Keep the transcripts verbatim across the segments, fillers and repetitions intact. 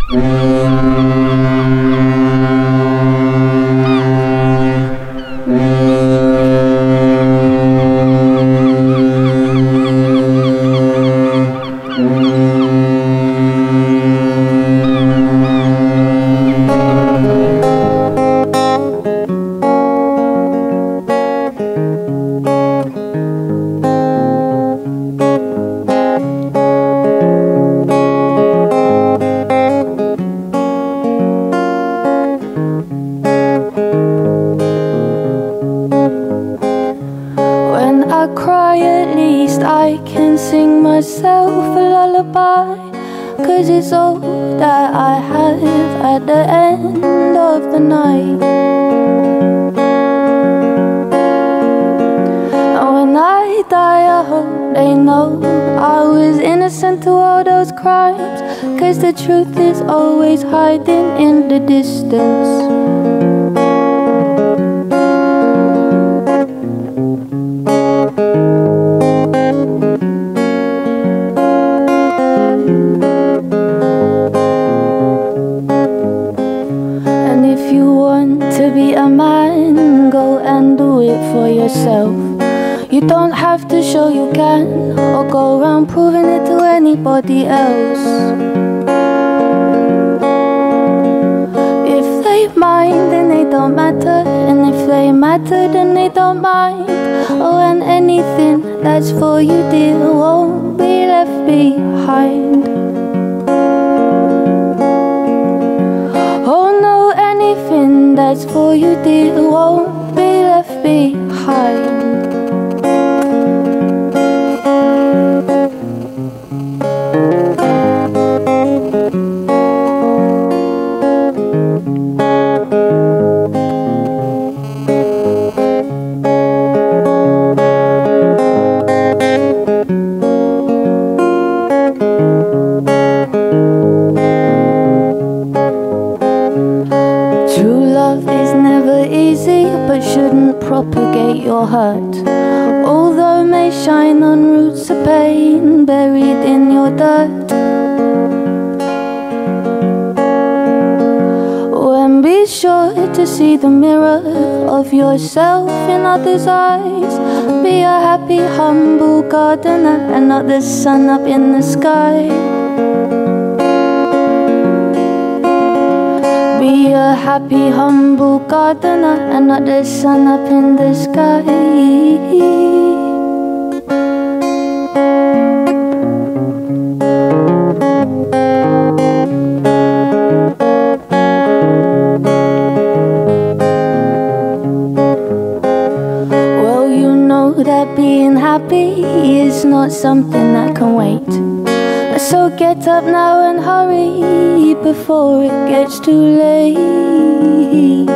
The truth is always hiding in the distance. And if you want to be a man, go and do it for yourself. You don't have to show you can, or go around proving it to anybody else. Mind, then they don't matter, and if they matter, then they don't mind. Oh, and anything that's for you, dear, won't be left behind. Oh no, anything that's for you, dear, won't be left behind. Propagate your hurt, although may shine on roots of pain buried in your dirt. Oh, and be sure to see the mirror of yourself in others' eyes. Be a happy, humble gardener and not the sun up in the sky. Be a happy, humble gardener and not the sun up in the sky. Well, you know that being happy is not something that can wait. So get up now and hurry before it gets too late.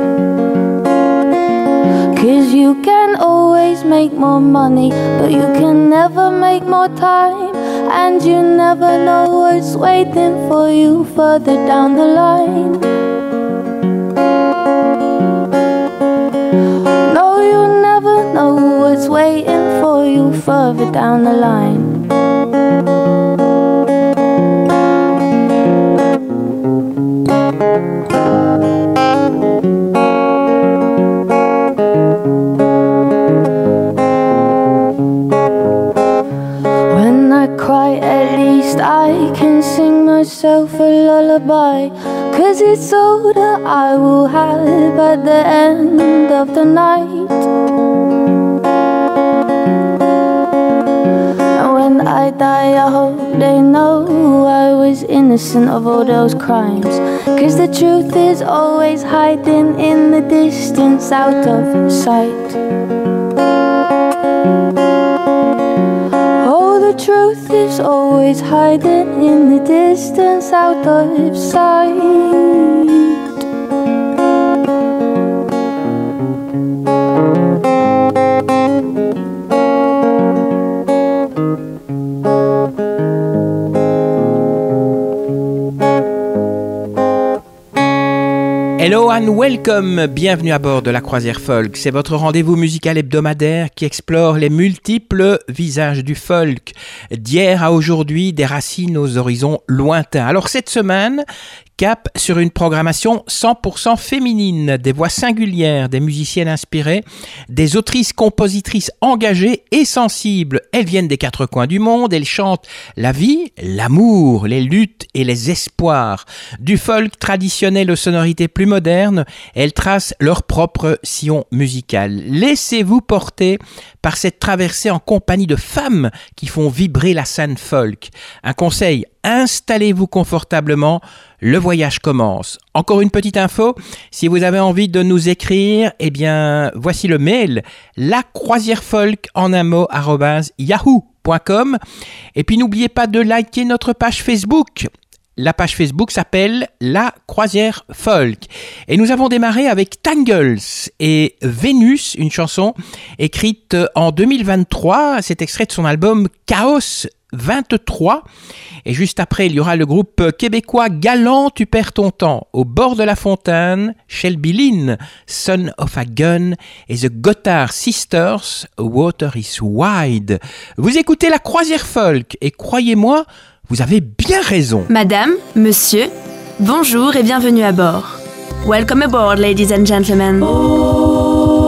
'Cause you can always make more money, but you can never make more time. And you never know what's waiting for you further down the line. No, you never know what's waiting for you further down the line. I can sing myself a lullaby, 'cause it's all that I will have at the end of the night. And when I die, I hope they know I was innocent of all those crimes, 'cause the truth is always hiding in the distance, out of sight. The truth is always hiding in the distance, out of sight. Hello everyone, welcome, bienvenue à bord de la Croisière Folk. C'est votre rendez-vous musical hebdomadaire qui explore les multiples visages du folk, d'hier à aujourd'hui, des racines aux horizons lointains. Alors cette semaine, cap sur une programmation cent pour cent féminine, des voix singulières, des musiciennes inspirées, des autrices-compositrices engagées et sensibles. Elles viennent des quatre coins du monde, elles chantent la vie, l'amour, les luttes et les espoirs. Du folk traditionnel aux sonorités plus modernes, elles tracent leur propre sillon musical. Laissez-vous porter par cette traversée en compagnie de femmes qui font vibrer la scène folk. Un conseil, installez-vous confortablement, le voyage commence. Encore une petite info, si vous avez envie de nous écrire, eh bien, voici le mail, lacroisièrefolk en un mot, arobase yahoo point com. Et puis n'oubliez pas de liker notre page Facebook. La page Facebook s'appelle La Croisière Folk. Et nous avons démarré avec Tangles et Vénus, une chanson écrite en deux mille vingt-trois. C'est extrait de son album Chaos vingt-trois. Et juste après, il y aura le groupe québécois Galant, tu perds ton temps. Au bord de la fontaine, Shelby Lynn, Son of a Gun et The Gotthard Sisters, Water is Wide. Vous écoutez La Croisière Folk et croyez-moi, vous avez bien raison. Madame, monsieur, bonjour et bienvenue à bord. Welcome aboard, ladies and gentlemen. Oh.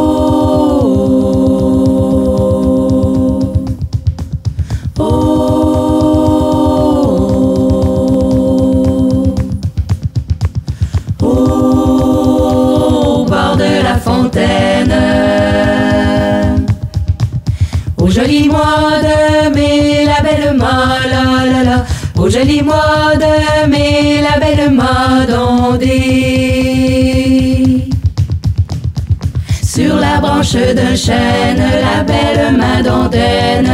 Au joli mois de mai, la belle ma la la la. Au joli mois de mai, la belle madondée. Sur la branche d'un chêne, la belle madondaine.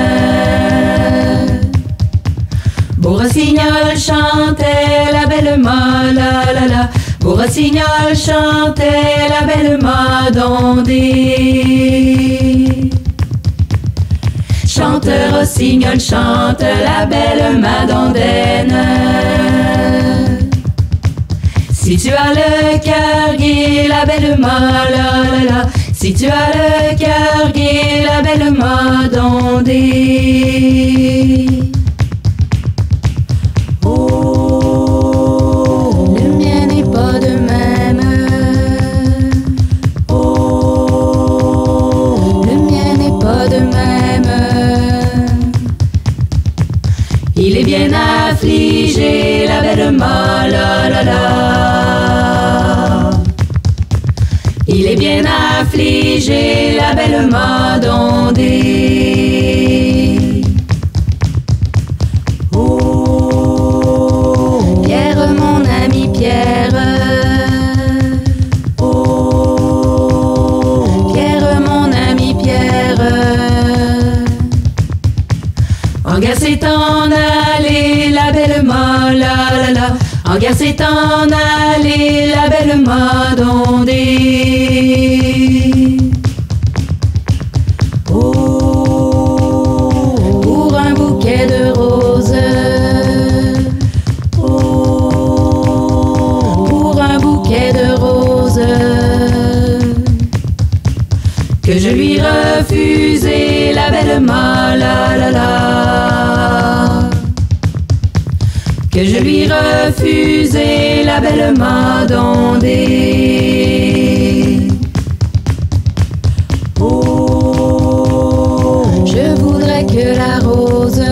Beau rossignol chantait la belle ma la la la. Beau rossignol chantait la belle madondée. Chante rossignol, chante la belle madondaine. Si tu as le cœur gai, la belle ma la la la. Si tu as le cœur gai, la belle madondée. Oh, le mien n'est pas de même. Oh, le mien n'est pas de même. Il est bien affligé, la belle ma la la la. Il est bien affligé, la belle madondée. Oh, Pierre, mon ami Pierre. Oh, Pierre, mon ami Pierre. En guerre c'est en allée, la belle ma la la la. En guerre c'est en allée, la belle madondée. Oh, pour un bouquet de roses. Oh, pour un bouquet de roses. Que je lui refusais, la belle ma la la la. Que je lui refusais, la belle madondée. Oh, je voudrais que la rose.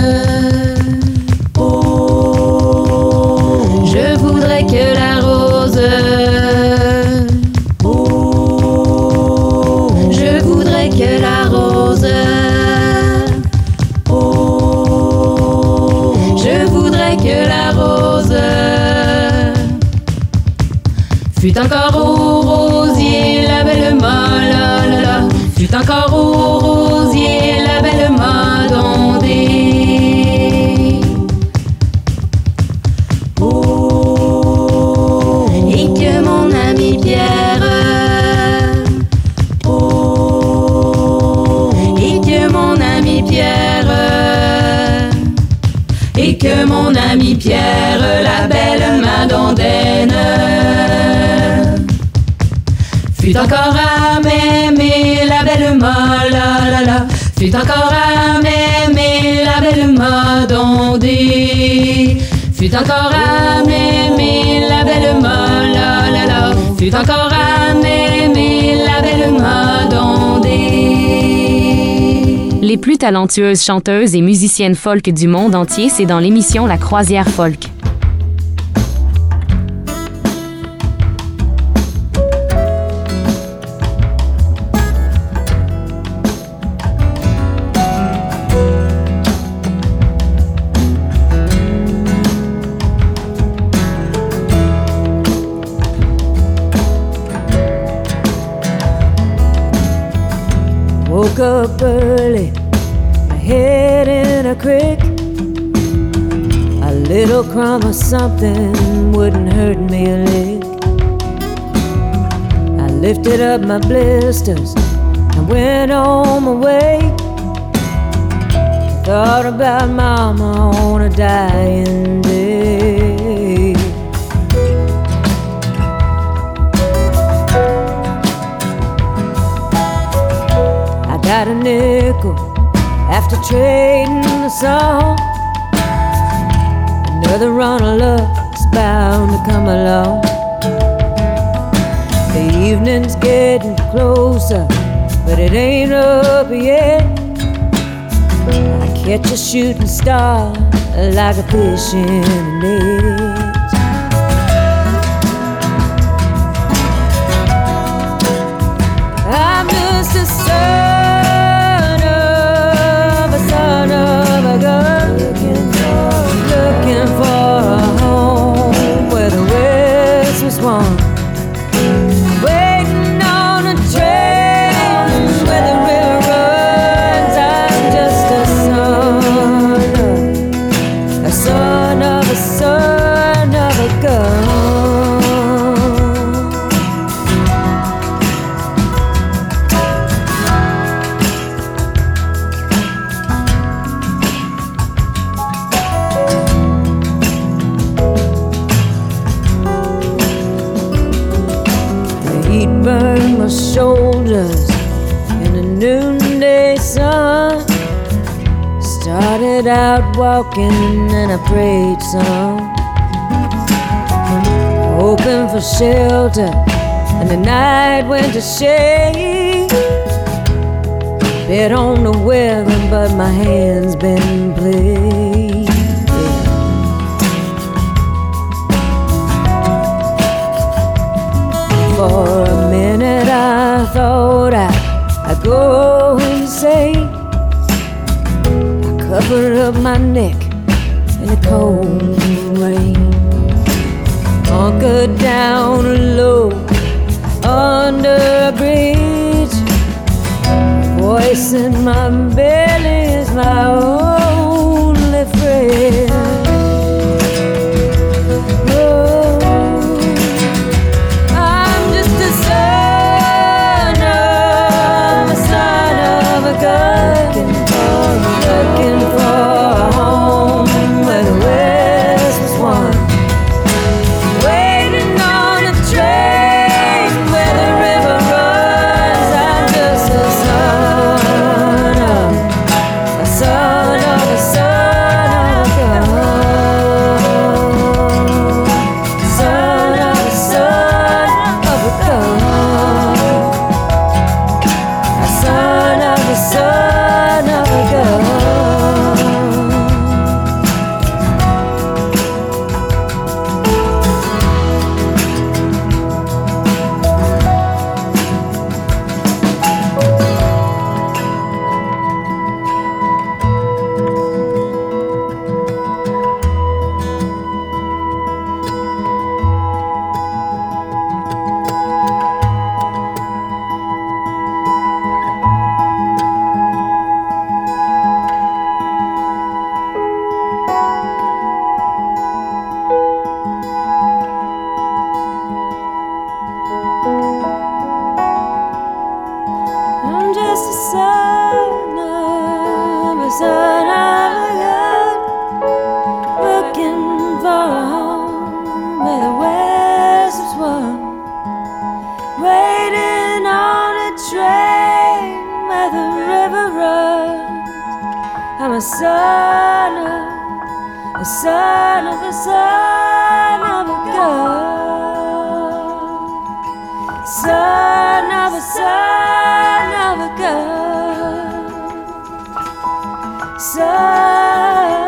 Oh, je voudrais que la rose. Oh, je voudrais que la rose. Oh, je voudrais que la rose fut encore au rosier, la belle ma la la la. Fut encore au rosier, la belle madondée. Oh, et que mon ami Pierre. Oh, et que mon ami Pierre. Et que mon ami Pierre, la belle madondaine. fut encore à m'aimer la belle ma la la la, fut encore à m'aimer la belle Madondée, fut encore à m'aimer la belle ma la la la, fut encore à m'aimer la belle Madondée. Les plus talentueuses chanteuses et musiciennes folk du monde entier, c'est dans l'émission La Croisière Folk. Woke up early, my head in a creek. A little crumb of something wouldn't hurt me a lick. I lifted up my blisters and went on my way. Thought about mama on a dying day. Got a nickel after trading the song. Another run of luck is bound to come along. The evening's getting closer, but it ain't up yet. I catch a shooting star like a fish in a net. I'm just a son. Looking for a home where the West was won. Waiting on a train where the river runs. I'm just a son of, a son of a son of a gun. Burned my shoulders in the noonday sun. Started out walking and I prayed some, hoping for shelter, and the night went to shade. Bet on the weather, but my hand's been played. For a minute I thought I, I'd go insane. I covered up my neck in the cold rain, hunkered down low under a bridge. A voice in my belly is my only friend. Looking for a home where the West was won. Waiting on a train where the river runs. I'm just a son of, a son of the son of a son of a girl, son of a son of a girl, son.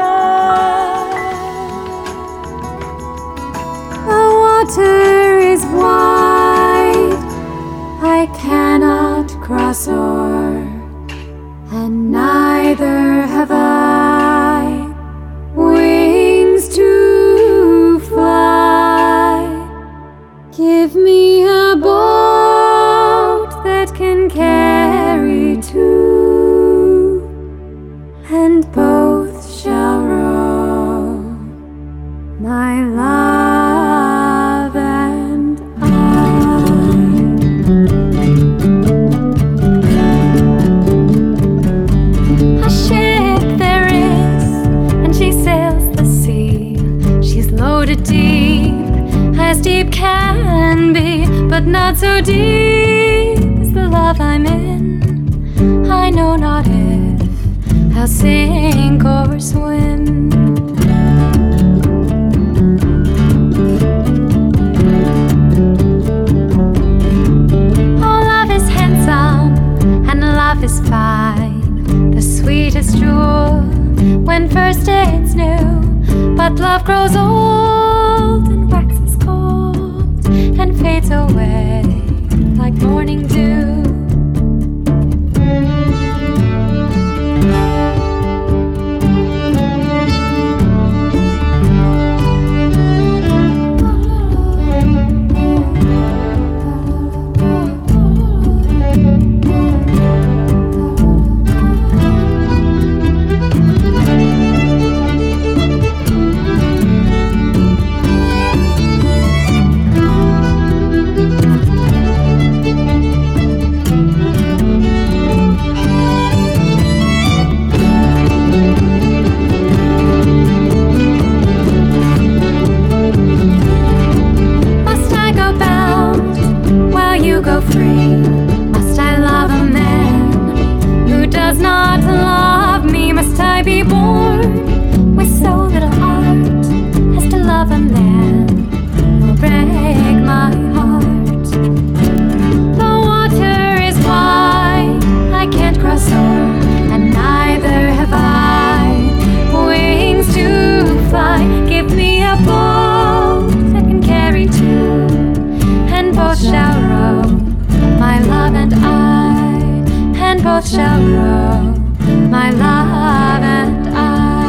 The water is wide, I cannot cross o'er, and neither have I wings to fly. Give me a boat that can carry two, and both shall row, my love and I. A ship there is, and she sails the sea. She's loaded deep, as deep can be, but not so deep as the love I'm in. I know not if I'll sink or swim. Oh, love is handsome and love is fine, the sweetest jewel when first it's new. But love grows old and waxes cold and fades away like morning dew. Shall row, my love and I.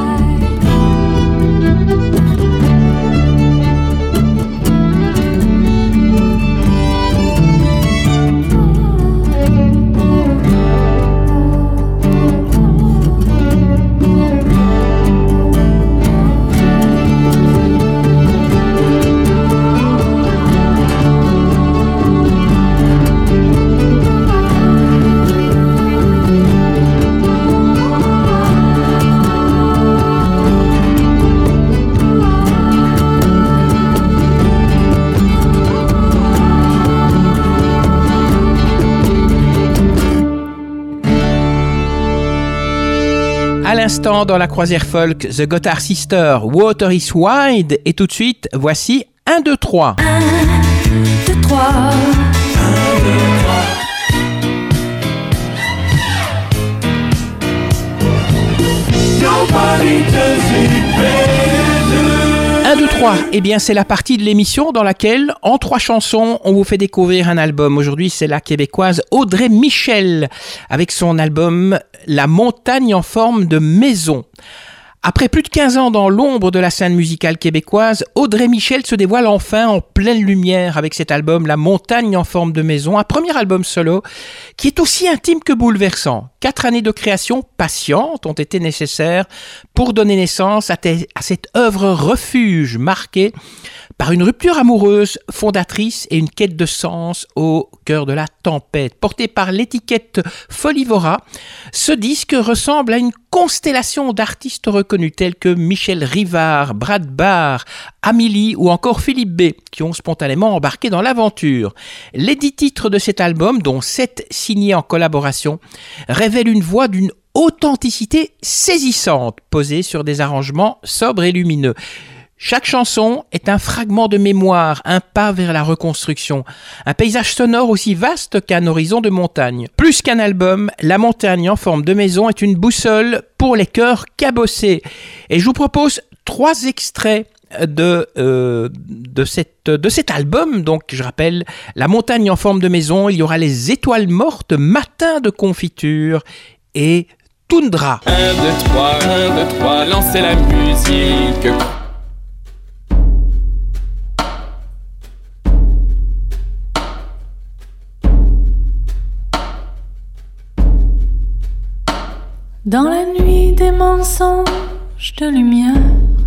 À l'instant, dans la croisière folk, The Gotthard Sisters, Water is Wide, et tout de suite, voici un, deux, trois. un, deux, trois. un, deux, trois. Nobody does it better. un, deux, trois, eh bien c'est la partie de l'émission dans laquelle, en trois chansons, on vous fait découvrir un album. Aujourd'hui, c'est la québécoise Audrey Michel, avec son album La montagne en forme de maison. Après plus de quinze ans dans l'ombre de la scène musicale québécoise, Audrey Michel se dévoile enfin en pleine lumière avec cet album La montagne en forme de maison, un premier album solo qui est aussi intime que bouleversant. Quatre années de création patiente ont été nécessaires pour donner naissance à, te- à cette œuvre refuge marquée par une rupture amoureuse fondatrice et une quête de sens au cœur de la tempête. Porté par l'étiquette Folivora, ce disque ressemble à une constellation d'artistes reconnus tels que Michel Rivard, Brad Barr, Amélie ou encore Philippe B, qui ont spontanément embarqué dans l'aventure. Les dix titres de cet album, dont sept signés en collaboration, révèlent une voix d'une authenticité saisissante, posée sur des arrangements sobres et lumineux. Chaque chanson est un fragment de mémoire, un pas vers la reconstruction, un paysage sonore aussi vaste qu'un horizon de montagne. Plus qu'un album, La montagne en forme de maison est une boussole pour les cœurs cabossés. Et je vous propose trois extraits de, euh, de, cette, de cet album. Donc je rappelle, La montagne en forme de maison, il y aura Les étoiles mortes, Matin de confiture et Toundra. un, deux, trois, un, deux, trois, lancez la musique. Dans la nuit des mensonges de lumière,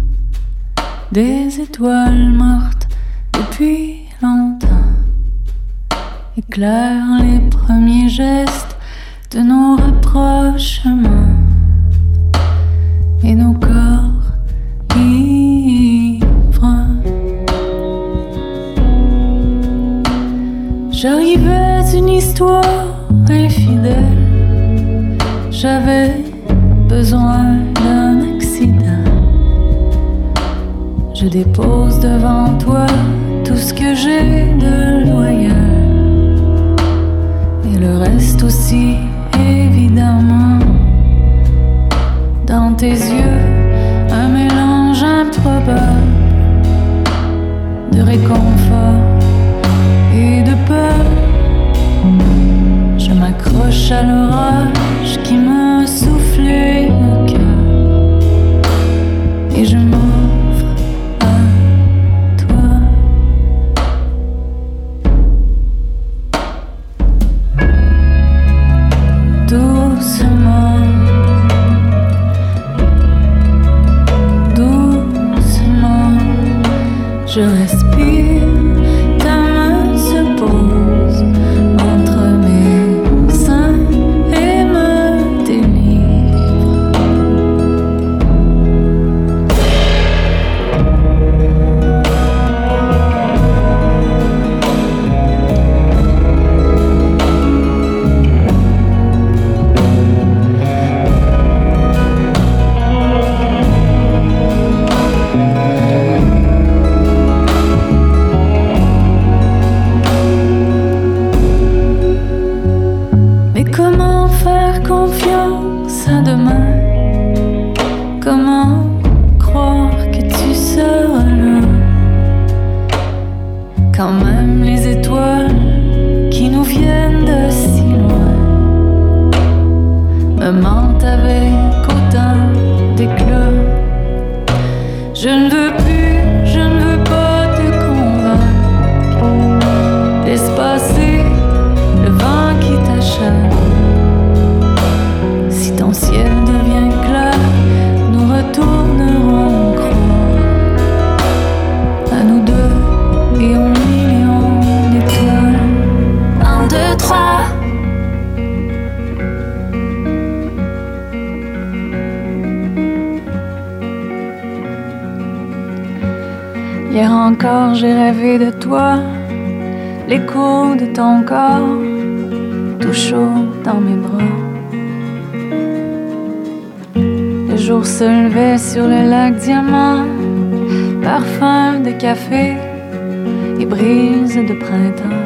des étoiles mortes depuis longtemps éclairent les premiers gestes de nos rapprochements et nos corps ivres. J'arrivais d'une histoire infidèle, j'avais besoin d'un accident. Je dépose devant toi tout ce que j'ai de loyal, et le reste aussi, évidemment. Dans tes yeux, un mélange improbable de réconfort et de peur. Je m'accroche à l'orage qui m'a soufflé le cœur, et je m'offre à toi. Doucement, doucement, je respire, ta main se pose entre mes seins et me délivre. Mais comment faire confiance à demain? Comment croire que tu seras là? Quand même les étoiles qui nous viennent de si loin me mentent avec autant d'éclat. Je ne veux plus, je ne veux pas te convaincre. Laisse passer le vent qui t'achète. Si ton ciel devient clair, nous retournerons croire à nous deux et aux millions d'étoiles. Un, deux, trois. Hier encore j'ai rêvé de toi, l'écho de ton corps, tout chaud dans mes bras. Le jour se levait sur le lac Diamant, parfum de café et brise de printemps.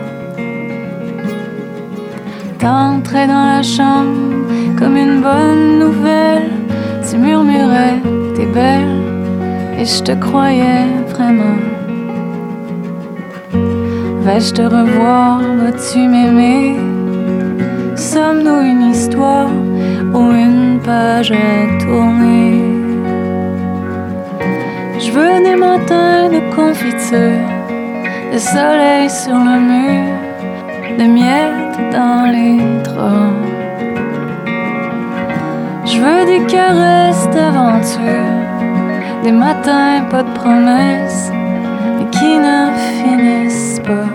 T'entrais dans la chambre comme une bonne nouvelle, tu murmurais t'es belle et je te croyais vraiment. Vais-je te revoir, vas-tu m'aimer? Sommes-nous une histoire ou une page à tourner? Je veux des matins de confiture, de soleil sur le mur, de miettes dans les draps. Je veux des caresses d'aventure, des matins pas de promesses, des qui ne finissent pas.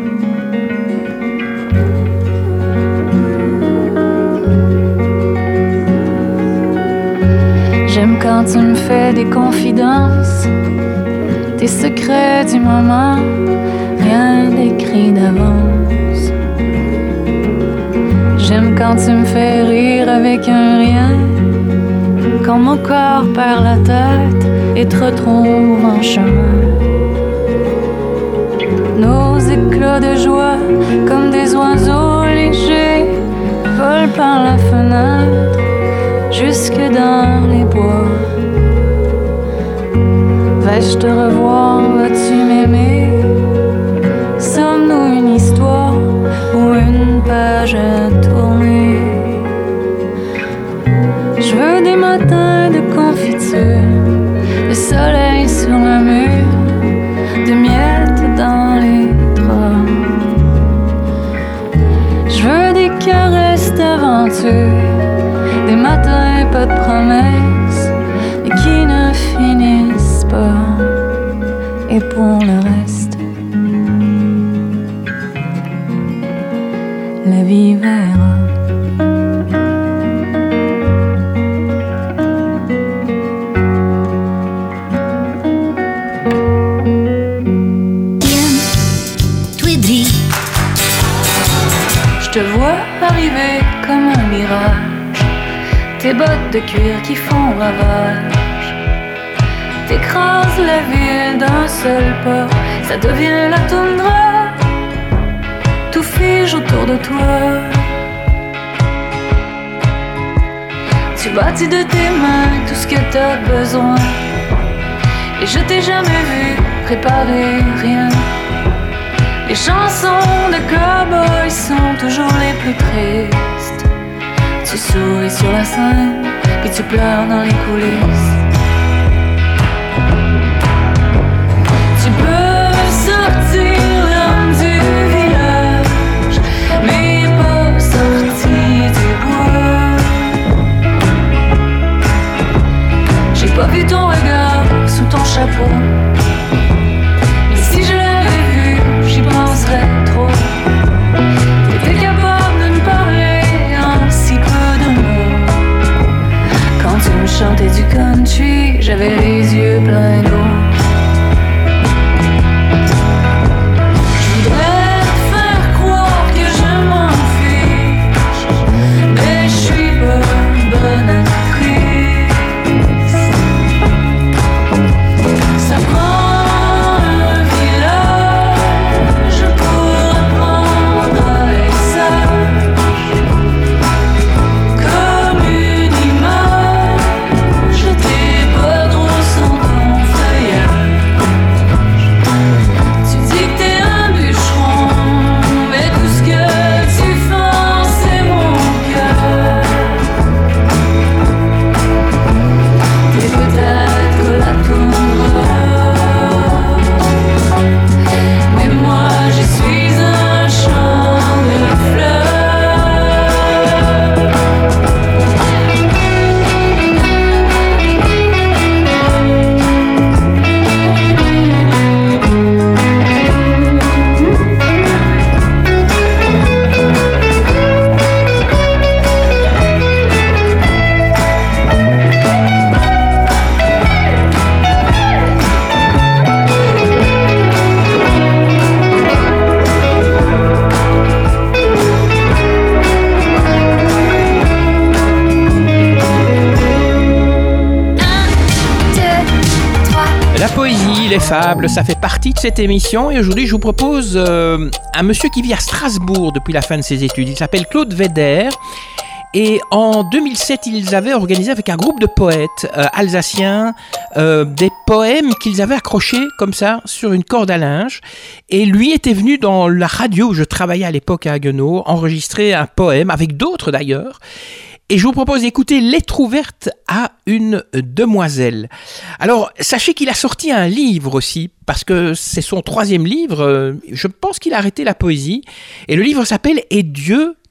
J'aime quand tu me fais des confidences, tes secrets du moment, rien d'écrit d'avance. J'aime quand tu me fais rire avec un rien, quand mon corps perd la tête et te retrouve en chemin. Nos éclats de joie, comme des oiseaux légers, volent par la fenêtre jusque dans les bois. Vais-je te revoir, vas-tu m'aimer? Sommes-nous une histoire ou une page à tourner? Je veux des matins de confiture, de soleil sur le mur, de miettes dans les draps. Je veux des caresses d'aventure, des matins pas de promesses et qui ne finissent pas. Et pour le reste, la vie verra. Je te vois arriver comme un mirage, tes bottes de cuir qui font ravage. T'écrases la ville d'un seul pas, ça devient la toundra. Tout fige autour de toi. Tu bâtis de tes mains tout ce que t'as besoin, et je t'ai jamais vu préparer rien. Les chansons de cow-boys sont toujours les plus tristes. Tu souris sur la scène, puis tu pleures dans les coulisses. Tu peux sortir l'homme du village, mais pas sorti du bois. J'ai pas vu ton regard sous ton chapeau, mais si je l'avais vu, j'y penserais trop. T'étais capable de me parler en si peu de mots. Quand tu me chantais du country, j'avais les yeux pleins d'eau. Je voudrais te faire croire que je m'en fiche, mais je suis pas bonne actrice. Ça prend un village pour apprendre à être sage, comme une image. T'es pas drôle sans ton feuillage. Tu dis que t'es un bûcheron, mais tout ce que tu fends c'est mon cœur. T'es peut-être la toundra, mais moi je suis un champ de fleurs. La poésie, les fables, ça fait partie de cette émission et aujourd'hui je vous propose euh, un monsieur qui vit à Strasbourg depuis la fin de ses études. Il s'appelle Claude Vedder et en deux mille sept ils avaient organisé avec un groupe de poètes euh, alsaciens euh, des poèmes qu'ils avaient accrochés comme ça sur une corde à linge et lui était venu dans la radio où je travaillais à l'époque à Haguenau enregistrer un poème avec d'autres d'ailleurs. Et je vous propose d'écouter Lettre ouverte à une demoiselle. Alors, sachez qu'il a sorti un livre aussi, parce que c'est son troisième livre. Je pense qu'il a arrêté la poésie. Et le livre s'appelle « Et Dieu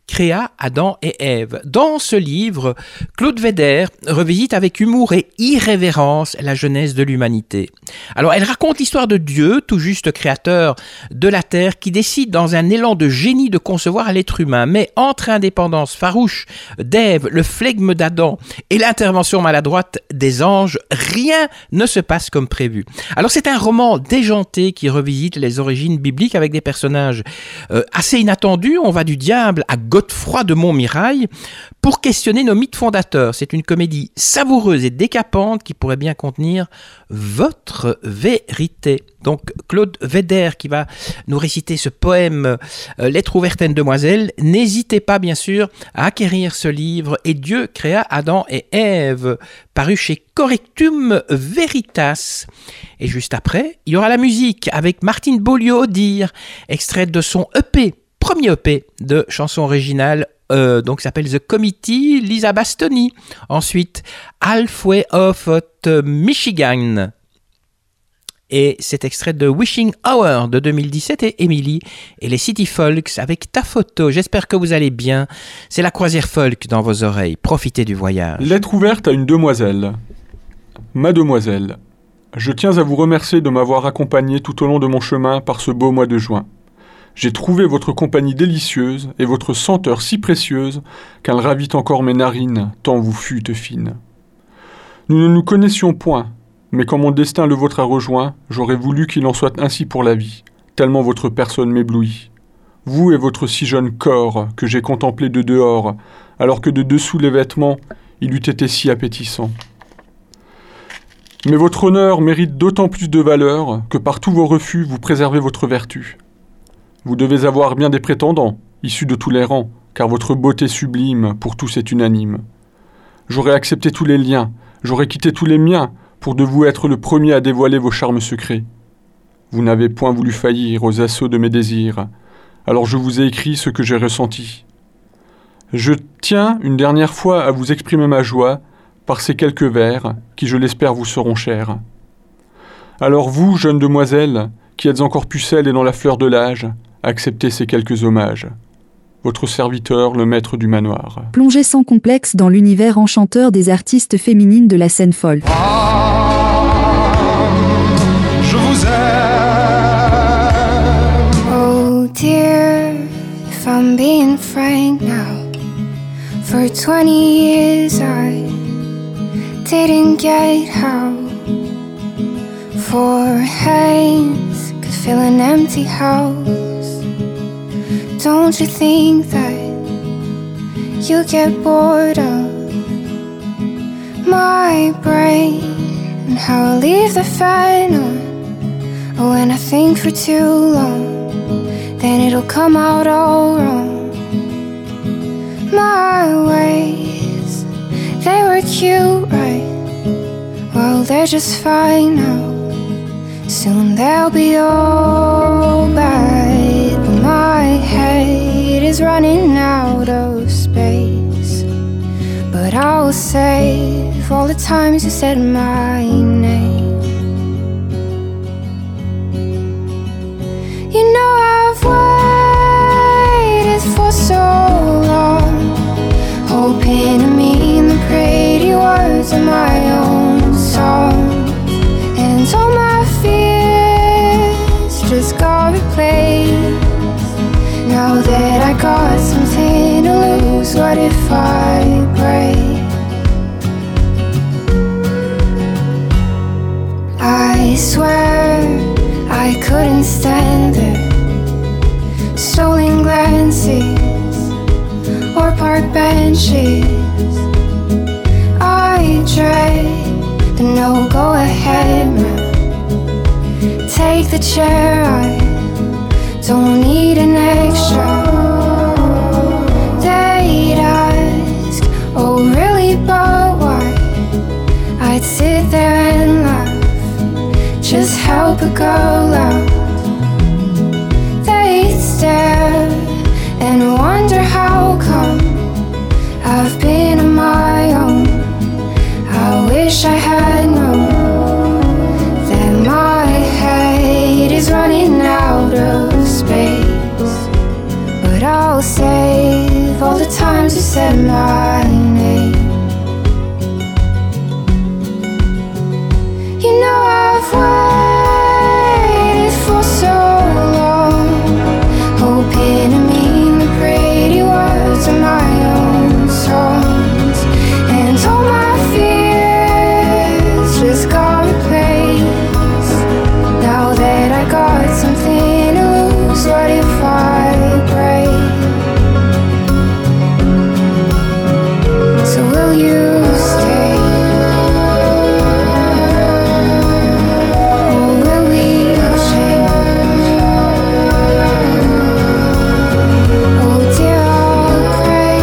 créa Adam et Ève. Dans ce livre, Claude Védère revisite avec humour et irrévérence la genèse de l'humanité. Alors, elle raconte l'histoire de Dieu, tout juste créateur de la Terre, qui décide dans un élan de génie de concevoir l'être humain. Mais entre indépendance farouche d'Ève, le flegme d'Adam et l'intervention maladroite des anges, rien ne se passe comme prévu. Alors, c'est un roman déjanté qui revisite les origines bibliques avec des personnages euh, assez inattendus. On va du diable à Godefroy de Montmirail pour questionner nos mythes fondateurs. C'est une comédie savoureuse et décapante qui pourrait bien contenir votre vérité. Donc Claude Védère qui va nous réciter ce poème euh, Lettre ouverte à une demoiselle. N'hésitez pas bien sûr à acquérir ce livre Et Dieu créa Adam et Ève, paru chez Correctum Veritas. Et juste après, il y aura la musique avec Martine Beaulieu-Audir, extraite de son E P, premier E P de chansons originales, euh, donc s'appelle The Committee, Lisa Bastoni. Ensuite, Halfway of Michigan. Et cet extrait de Wishing Hour de deux mille dix-sept et Emily et les City Folks avec Ta Photo. J'espère que vous allez bien. C'est la croisière folk dans vos oreilles. Profitez du voyage. Lettre ouverte à une demoiselle. Mademoiselle, je tiens à vous remercier de m'avoir accompagné tout au long de mon chemin par ce beau mois de juin. J'ai trouvé votre compagnie délicieuse et votre senteur si précieuse qu'elle ravit encore mes narines, tant vous fûtes fine. Nous ne nous connaissions point, mais quand mon destin le vôtre a rejoint, j'aurais voulu qu'il en soit ainsi pour la vie, tellement votre personne m'éblouit. Vous et votre si jeune corps que j'ai contemplé de dehors, alors que de dessous les vêtements, il eût été si appétissant. Mais votre honneur mérite d'autant plus de valeur que par tous vos refus, vous préservez votre vertu. Vous devez avoir bien des prétendants, issus de tous les rangs, car votre beauté sublime pour tous est unanime. J'aurais accepté tous les liens, j'aurais quitté tous les miens, pour de vous être le premier à dévoiler vos charmes secrets. Vous n'avez point voulu faillir aux assauts de mes désirs, alors je vous ai écrit ce que j'ai ressenti. Je tiens une dernière fois à vous exprimer ma joie par ces quelques vers qui, je l'espère, vous seront chers. Alors vous, jeune demoiselle, qui êtes encore pucelle et dans la fleur de l'âge, acceptez ces quelques hommages. Votre serviteur, le maître du manoir. Plongez sans complexe dans l'univers enchanteur des artistes féminines de la scène folk. Ah, je vous aime. Oh dear, if I'm being frank now, for twenty years I didn't get how four hands could fill an empty house. Don't you think that you get bored of my brain and how I leave the fan on? Oh, when I think for too long, then it'll come out all wrong. My ways, they were cute, right? Well, they're just fine now. Soon they'll be all bad, but my head is running out of space. But I'll save all the times you said my name. You know I've waited for so long, hoping to mean the pretty words of my own song. And all my fears just got replaced. Now that I got something to lose, what if I break? I swear I couldn't stand it. Stolen glances or park benches. I dread the no go ahead man. Take the chair, I don't need an extra. They'd ask, oh really, but why? I'd sit there and laugh, just help a girl out. They'd stare and wonder how come I've been on my own. I wish I had known that my head is running out of space. But I'll save said my name. You know I've waited for so long, hoping to mean the pretty words of my own songs, and all my fears just got replaced. Now that I got something to lose, what if I break? So will you stay? Or will we change? Oh dear, I'll pray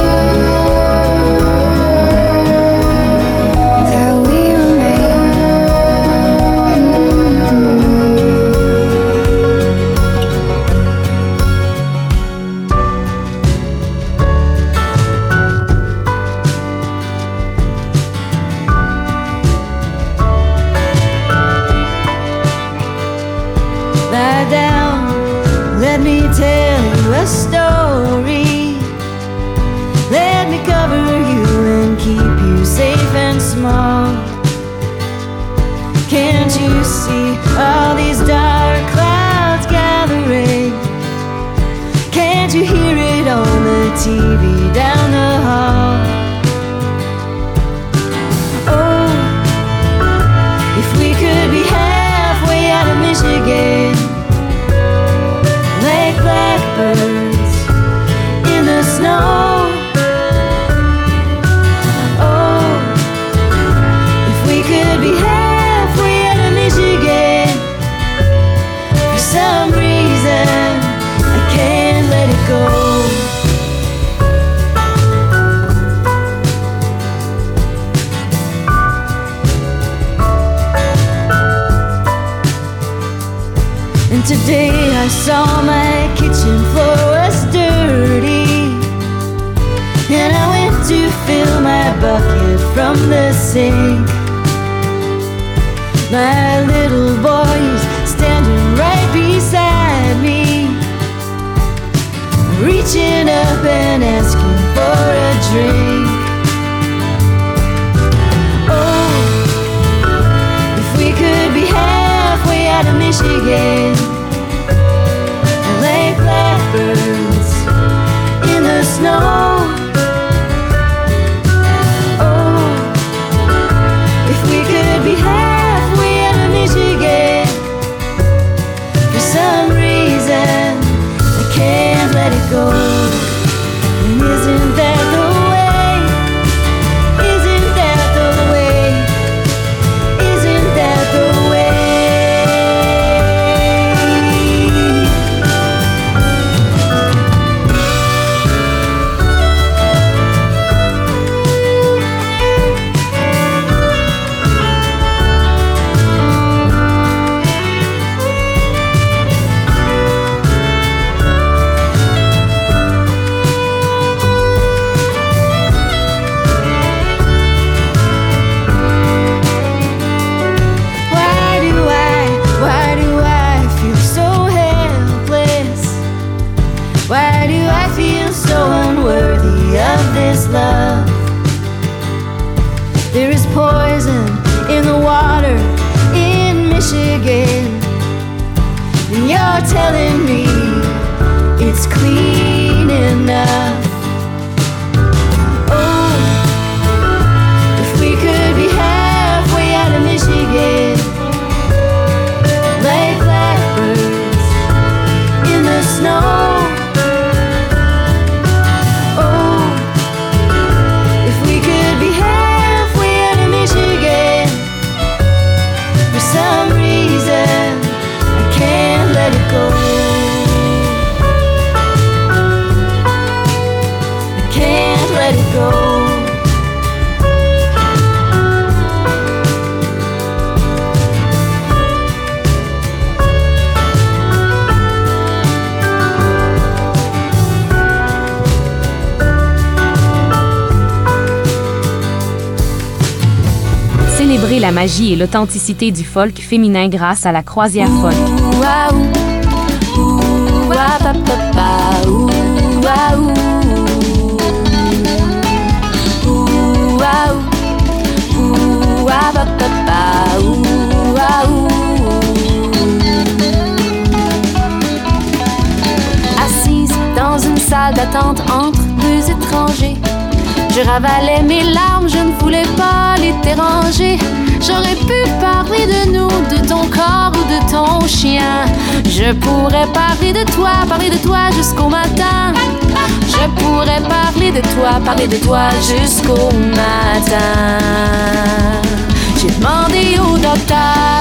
that we remain. Lie down, let me tell you a story. Let me cover you and keep you safe and small. Can't you see all these dark clouds gathering? Can't you hear it on the T V down the hall? Oh, if we could be halfway out of Michigan, like blackbirds in the snow. Oh, if we could be halfway out of Michigan, for some reason I can't let it go. And today I saw my kitchen floor was dirty, and I went to fill my bucket from the sink. My little boy's standing right beside me, reaching up and asking for a drink. Oh, if we could be halfway out of Michigan, like blackbirds in the snow. Oh, if we could be halfway out of Michigan, for some reason I can't let it go. And isn't that the way? Isn't that the way? Isn't that the way? Love. There is poison in the water in Michigan, and you're telling me it's clean enough. Oh, if we could be halfway out of Michigan, like blackbirds in the snow. Célébrer la magie et l'authenticité du folk féminin grâce à la croisière folk. Je ravalais mes larmes, je ne voulais pas les déranger. J'aurais pu parler de nous, de ton corps ou de ton chien. Je pourrais parler de toi, parler de toi jusqu'au matin. Je pourrais parler de toi, parler de toi jusqu'au matin. J'ai demandé au docteur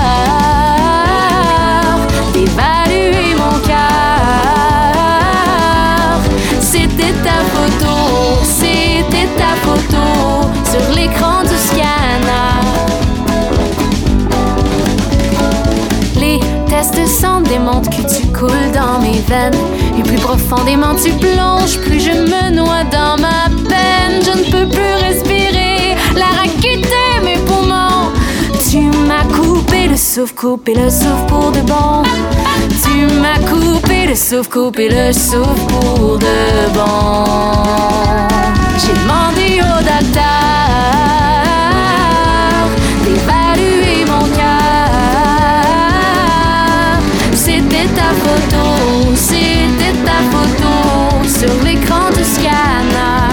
d'évaluer mon cœur. C'était ta photo, c'était ta photo sur l'écran du scanner. Les tests sang démontrent que tu coules dans mes veines. Et plus profondément tu plonges, plus je me noie dans ma peine. Je ne peux plus respirer, l'air a quitté mes poumons. Tu m'as coupé le souffle, coupé le souffle pour de bon. Tu m'as coupé le souffle, coupé le souffle pour de bon. J'ai demandé au docteur d'évaluer mon cœur. C'était ta photo, c'était ta photo sur l'écran du scanner.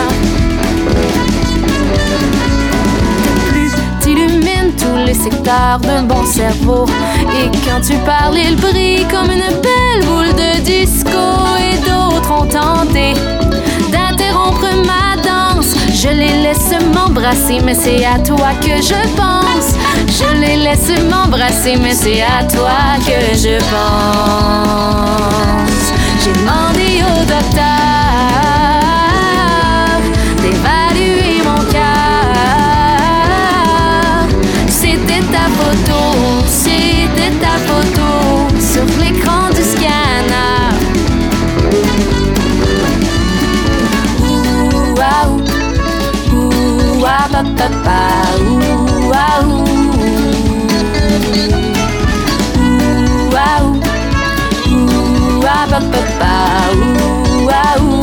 Tous les secteurs d'un bon cerveau. Et quand tu parles, il brille comme une belle boule de disco. Et d'autres ont tenté d'interrompre ma danse. Je les laisse m'embrasser, mais c'est à toi que je pense. Je les laisse m'embrasser, mais c'est à toi que je pense. J'ai demandé au docteur d'évaluer mon cœur. C'était ta photo, c'était ta photo sur l'écran du scanner. Ouh, ah, ouh, ouh, ah, pa, pa, pa, ouh, ah, ouh. Ouh, ah, ouh, ouh, ah, pa, pa, pa, ouh, ah, ouh.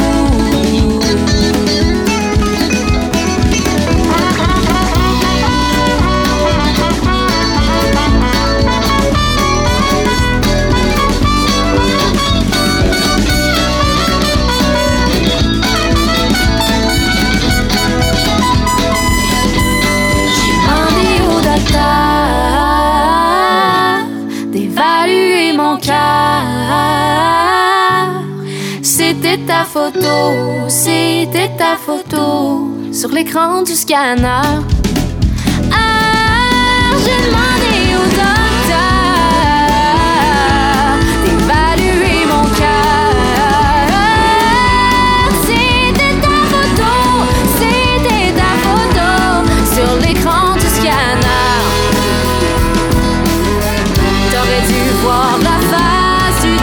D'évaluer mon cœur. C'était ta photo, c'était ta photo sur l'écran du scanner. Ah, j'ai demandé au docteur d'évaluer mon cœur. C'était ta photo, c'était ta photo sur l'écran du scanner. T'aurais dû voir la face du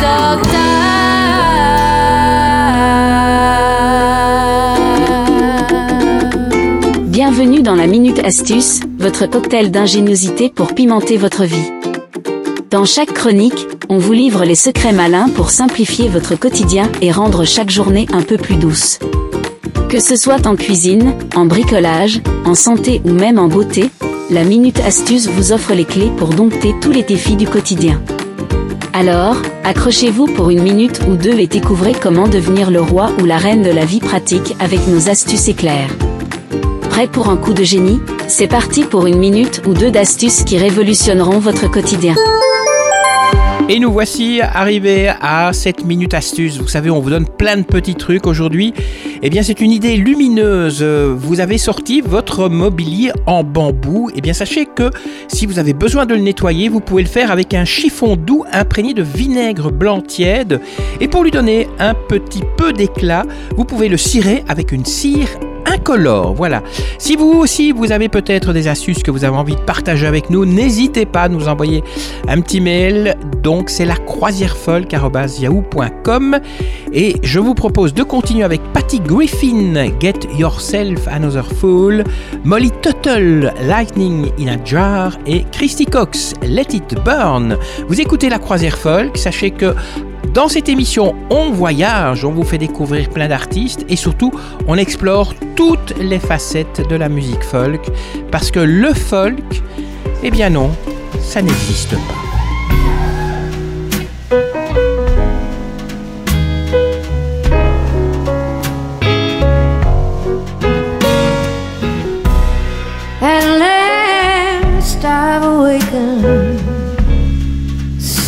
docteur. Bienvenue dans la Minute Astuce, votre cocktail d'ingéniosité pour pimenter votre vie. Dans chaque chronique, on vous livre les secrets malins pour simplifier votre quotidien et rendre chaque journée un peu plus douce. Que ce soit en cuisine, en bricolage, en santé ou même en beauté, la Minute Astuce vous offre les clés pour dompter tous les défis du quotidien. Alors, accrochez-vous pour une minute ou deux et découvrez comment devenir le roi ou la reine de la vie pratique avec nos astuces éclairs. Prêt pour un coup de génie ? C'est parti pour une minute ou deux d'astuces qui révolutionneront votre quotidien. Et nous voici arrivés à cette minute astuce. Vous savez, on vous donne plein de petits trucs aujourd'hui. Eh bien, c'est une idée lumineuse. Vous avez sorti votre mobilier en bambou. Eh bien, sachez que si vous avez besoin de le nettoyer, vous pouvez le faire avec un chiffon doux imprégné de vinaigre blanc tiède. Et pour lui donner un petit peu d'éclat, vous pouvez le cirer avec une cire incolore. Voilà. Si vous aussi, vous avez peut-être des astuces que vous avez envie de partager avec nous, n'hésitez pas à nous envoyer un petit mail. Donc, c'est la croisière folk arobase yahoo point com. Et je vous propose de continuer avec Patty Griffin, Get Yourself Another Fool, Molly Tuttle, Lightning in a Jar et Christy Cox, Let It Burn. Vous écoutez la croisière folk. Sachez que dans cette émission, on voyage, on vous fait découvrir plein d'artistes et surtout, on explore toutes les facettes de la musique folk parce que le folk, eh bien non, ça n'existe pas.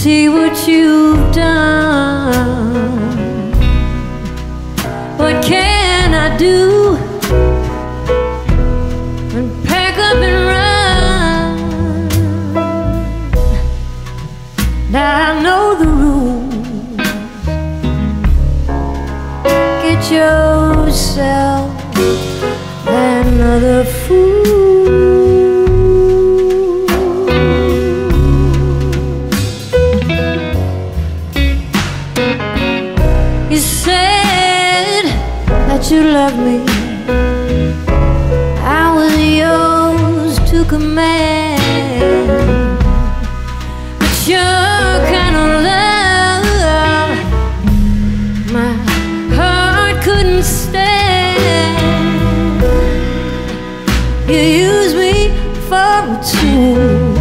see what you've done. What can I do? And pack up and run. Now I know the rules. Get yourself another fool. You said that you loved me. I was yours to command. But your kind of love my heart couldn't stand. You used me for a tool.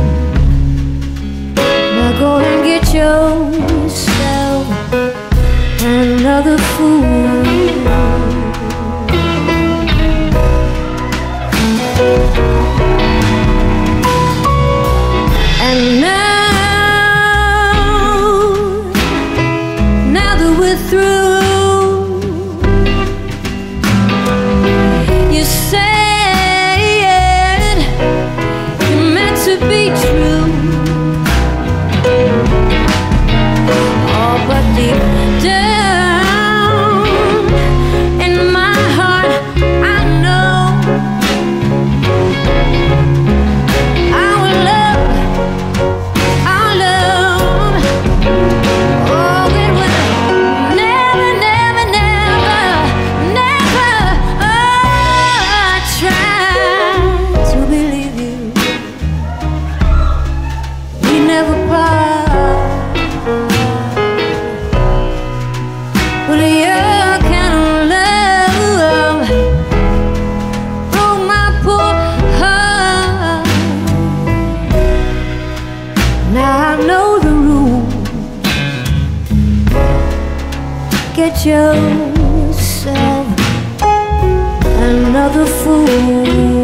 Now go and get yourself another fool. And now, now that we're through, you said you're meant to be true. Oh, but deep down in my heart, I know our love, our love, oh, it would never, never, never, never. Oh, I tried to believe you. We never part. But your kind of love broke my poor heart. Now I know the rules. Get yourself another fool.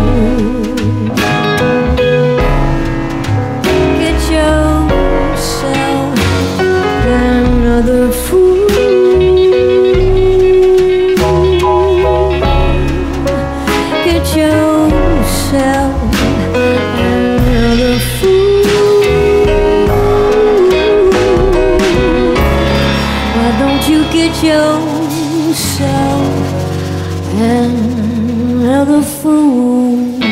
Get yourself another fool. Get yourself another fool. Why don't you get yourself another fool?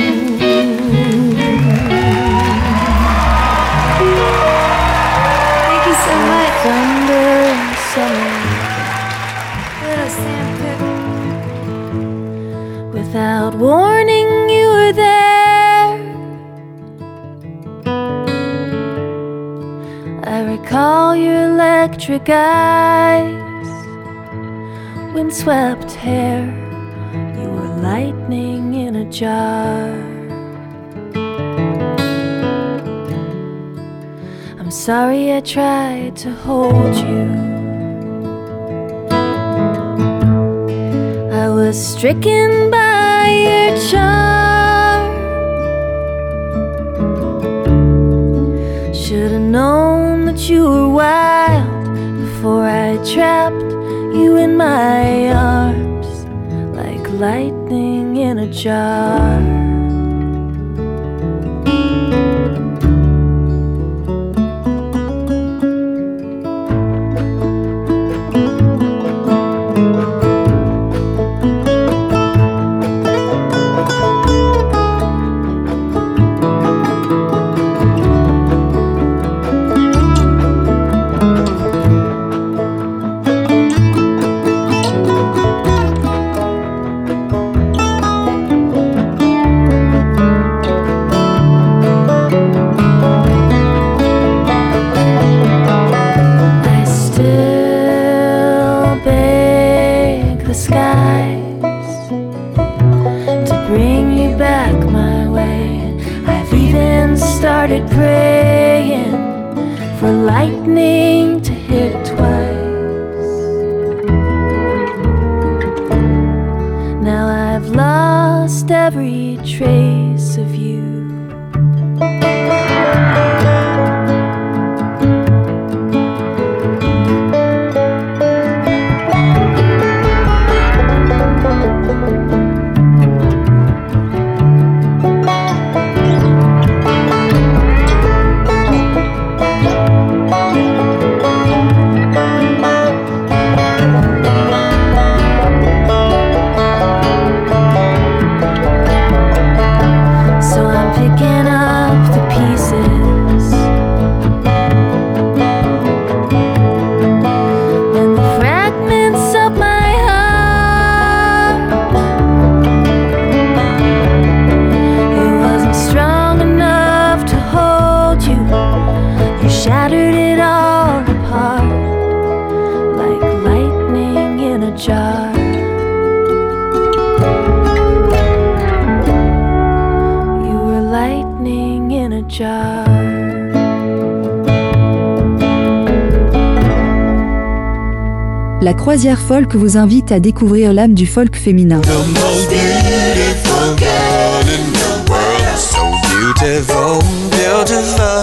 Thank you so much. Thunder and summer, little sandpaper. Without warning, you were there. I recall your electric eyes, windswept hair. You were lightning in a jar. I'm sorry I tried to hold you. I was stricken by your charm. Should've known that you were wild before I trapped you in my arms like lightning in a jar. Started praying for lightning to hit twice. Now I've lost every trace of you. La croisière folk vous invite à découvrir l'âme du folk féminin. The most beautiful girl in the world, so beautiful, beautiful.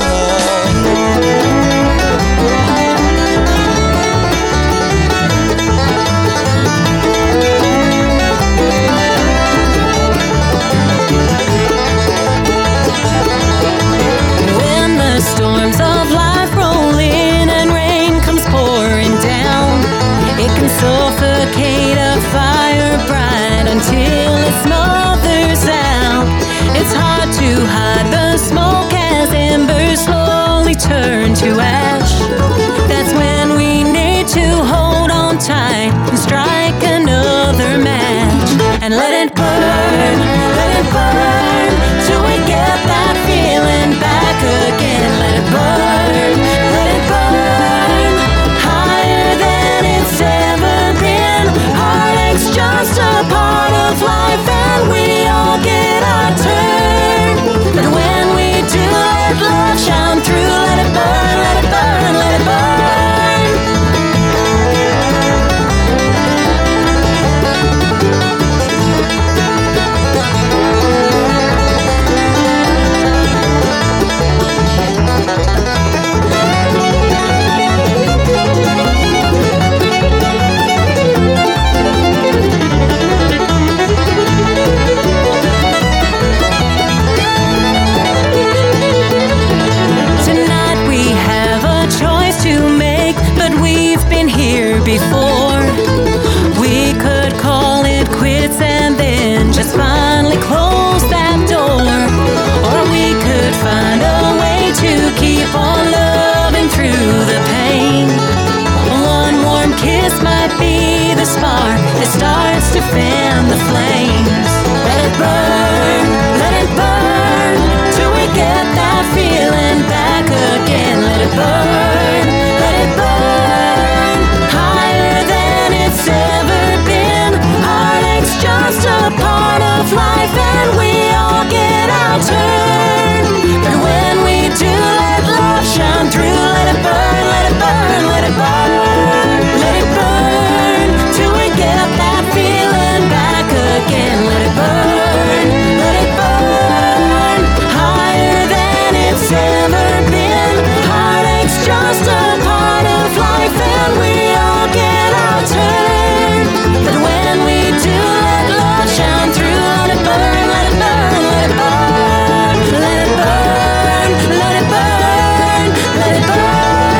When the storms of life roll in and rain comes pouring down, it can suffocate a fire bright until it smothers out. It's hard to hide the smoke as embers slowly turn to ash. That's when we need to hold on tight and strike another match. And let it burn, let it burn, till we get that feeling back again. Let it burn, let it burn, higher than it's ever been. Heartache's just a part of life and we all get our turn. But when we do, let love shine through. Let it burn, let it burn, let it burn. Tonight we have a choice to make, but we've been here before. We could call it quits and then just finally close that door. Or we could find a way to keep on loving through the pain. One warm kiss might be the spark that starts to fan the flames. Let it burn, let it burn, till we get that feeling back again. Let it burn, let it burn, higher than it's ever been. Heartache's just a part of life and we all get our turn. But when we do, let love shine through. Let it burn, let it burn, let it burn, let it burn, till we get that feeling back again. Let it burn, let it burn, higher than it's ever been. Heartache's just a part of life and we all get our turn. But when we do, let love shine through. Let it burn, let it burn, let it burn, let it burn, let it burn, let it burn.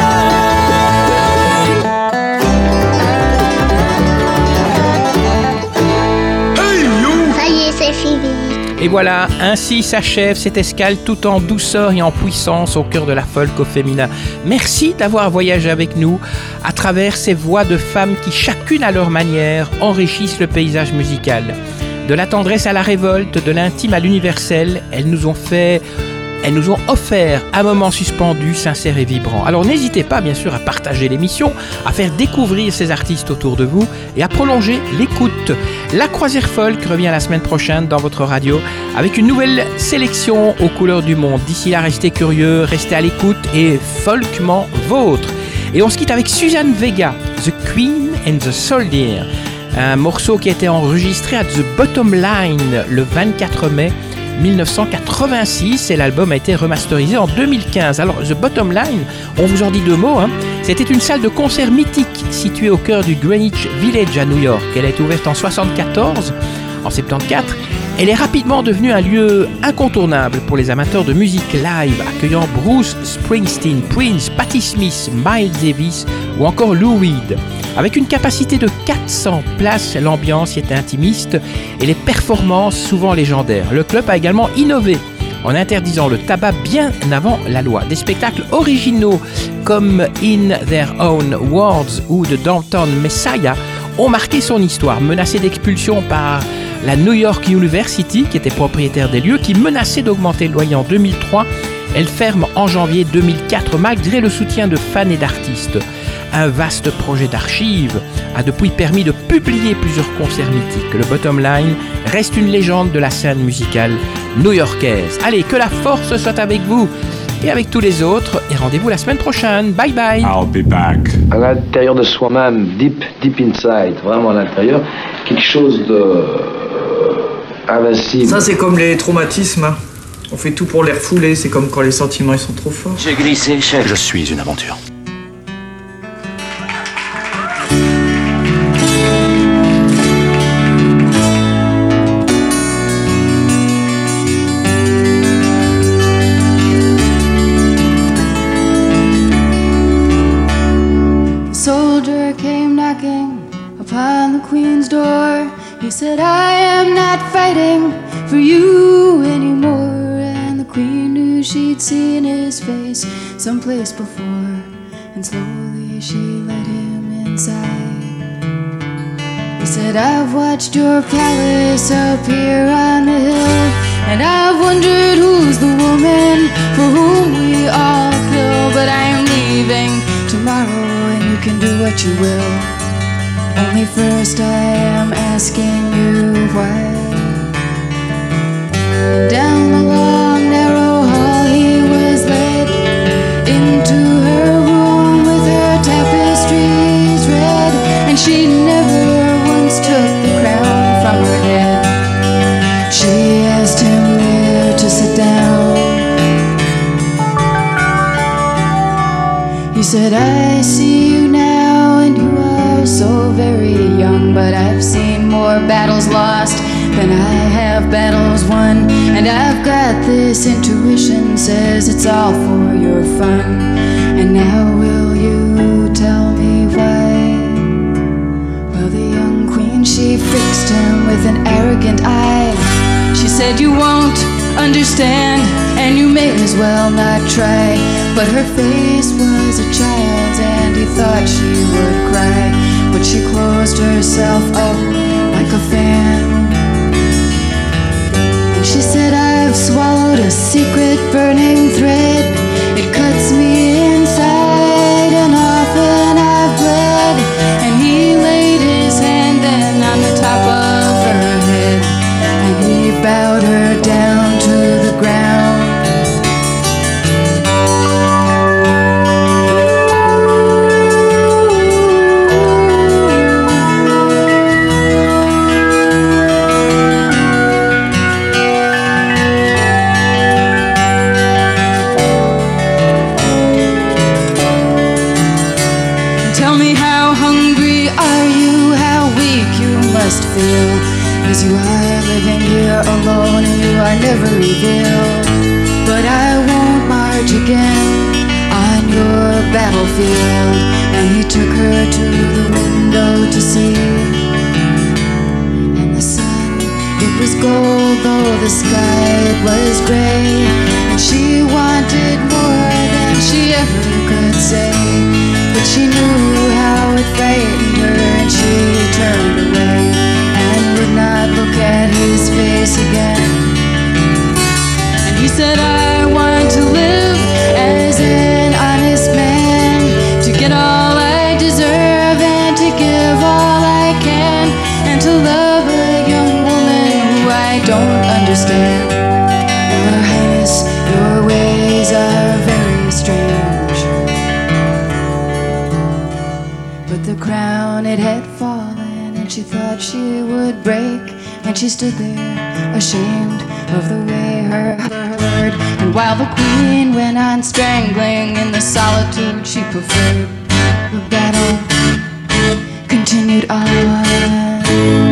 Ça y est, c'est fini. Et voilà, ainsi s'achève cette escale tout en douceur et en puissance au cœur de la folk au féminin. Merci d'avoir voyagé avec nous à travers ces voix de femmes qui, chacune à leur manière, enrichissent le paysage musical. De la tendresse à la révolte, de l'intime à l'universel, elles nous ont fait... Elles nous ont offert un moment suspendu, sincère et vibrant. Alors n'hésitez pas bien sûr à partager l'émission, à faire découvrir ces artistes autour de vous et à prolonger l'écoute. La Croisière Folk revient la semaine prochaine dans votre radio avec une nouvelle sélection aux couleurs du monde. D'ici là, restez curieux, restez à l'écoute et folkement vôtre. Et on se quitte avec Suzanne Vega, The Queen and the Soldier, un morceau qui a été enregistré à The Bottom Line le vingt-quatre mai mille neuf cent quatre-vingt-six et l'album a été remasterisé en deux mille quinze. Alors The Bottom Line, on vous en dit deux mots, hein. C'était une salle de concert mythique située au cœur du Greenwich Village à New York. Elle a été ouverte en soixante-quatorze, en soixante-quatorze. Elle est rapidement devenue un lieu incontournable pour les amateurs de musique live, accueillant Bruce Springsteen, Prince, Patti Smith, Miles Davis ou encore Lou Reed. Avec une capacité de quatre cents places, l'ambiance y était intimiste et les performances souvent légendaires. Le club a également innové en interdisant le tabac bien avant la loi. Des spectacles originaux comme In Their Own Words ou The Downtown Messiah ont marqué son histoire, menacée d'expulsion par la New York University, qui était propriétaire des lieux, qui menaçait d'augmenter le loyer en deux mille trois. Elle ferme en janvier deux mille quatre malgré le soutien de fans et d'artistes. Un vaste projet d'archives a depuis permis de publier plusieurs concerts mythiques. Le Bottom Line reste une légende de la scène musicale new-yorkaise. Allez, que la force soit avec vous et avec tous les autres. Et rendez-vous la semaine prochaine. Bye bye. I'll be back. À l'intérieur de soi-même, deep, deep inside, vraiment à l'intérieur, quelque chose de invincible. Ça, c'est comme les traumatismes. On fait tout pour les refouler. C'est comme quand les sentiments ils sont trop forts. J'ai glissé, chef. Je suis une aventure. Soldier came knocking upon the Queen's door. He said, I am not fighting for you anymore. And the Queen knew she'd seen his face someplace before. And slowly she let him inside. He said, I've watched your palace up here on the hill, and I've wondered who's the woman for whom we all kill. But I am leaving tomorrow, and you can do what you will. Only first I am asking you why. Down the long narrow hall he was led, into her room with her tapestries red, and she never once took the crown from her head. She asked him where to sit down. He said, I see you now, and you are so very young, but I've seen more battles lost than I have battles won. And I've got this intuition, says it's all for your fun. And now will you tell me why? Well, the young queen, she fixed him with an arrogant eye. She said, you won't understand, and you may as well not try. But her face was a child's, and he thought she would cry. But she closed herself up like a fan. And she said, I've swallowed a secret burning thread. It cuts me inside, and often I've bled. And he laid his hand then on the top of her head, and he bowed her down to the ground. Feel as you are living here alone, and you are never revealed. But I won't march again on your battlefield. And he took her to the window to see, and the sun, it was gold, though the sky, it was gray. And she wanted more than she ever could say, but she knew how it frightened her, and she turned away and would not look at his face again. And he said, I want to live as an honest man, to get all I deserve and to give all I can, and to love a young woman who I don't understand. Your Highness, your ways are very strange. But the crown, it had fallen, and she thought she would break. And she stood there, ashamed of the way her heard. And while the queen went on strangling in the solitude she preferred, the battle continued on.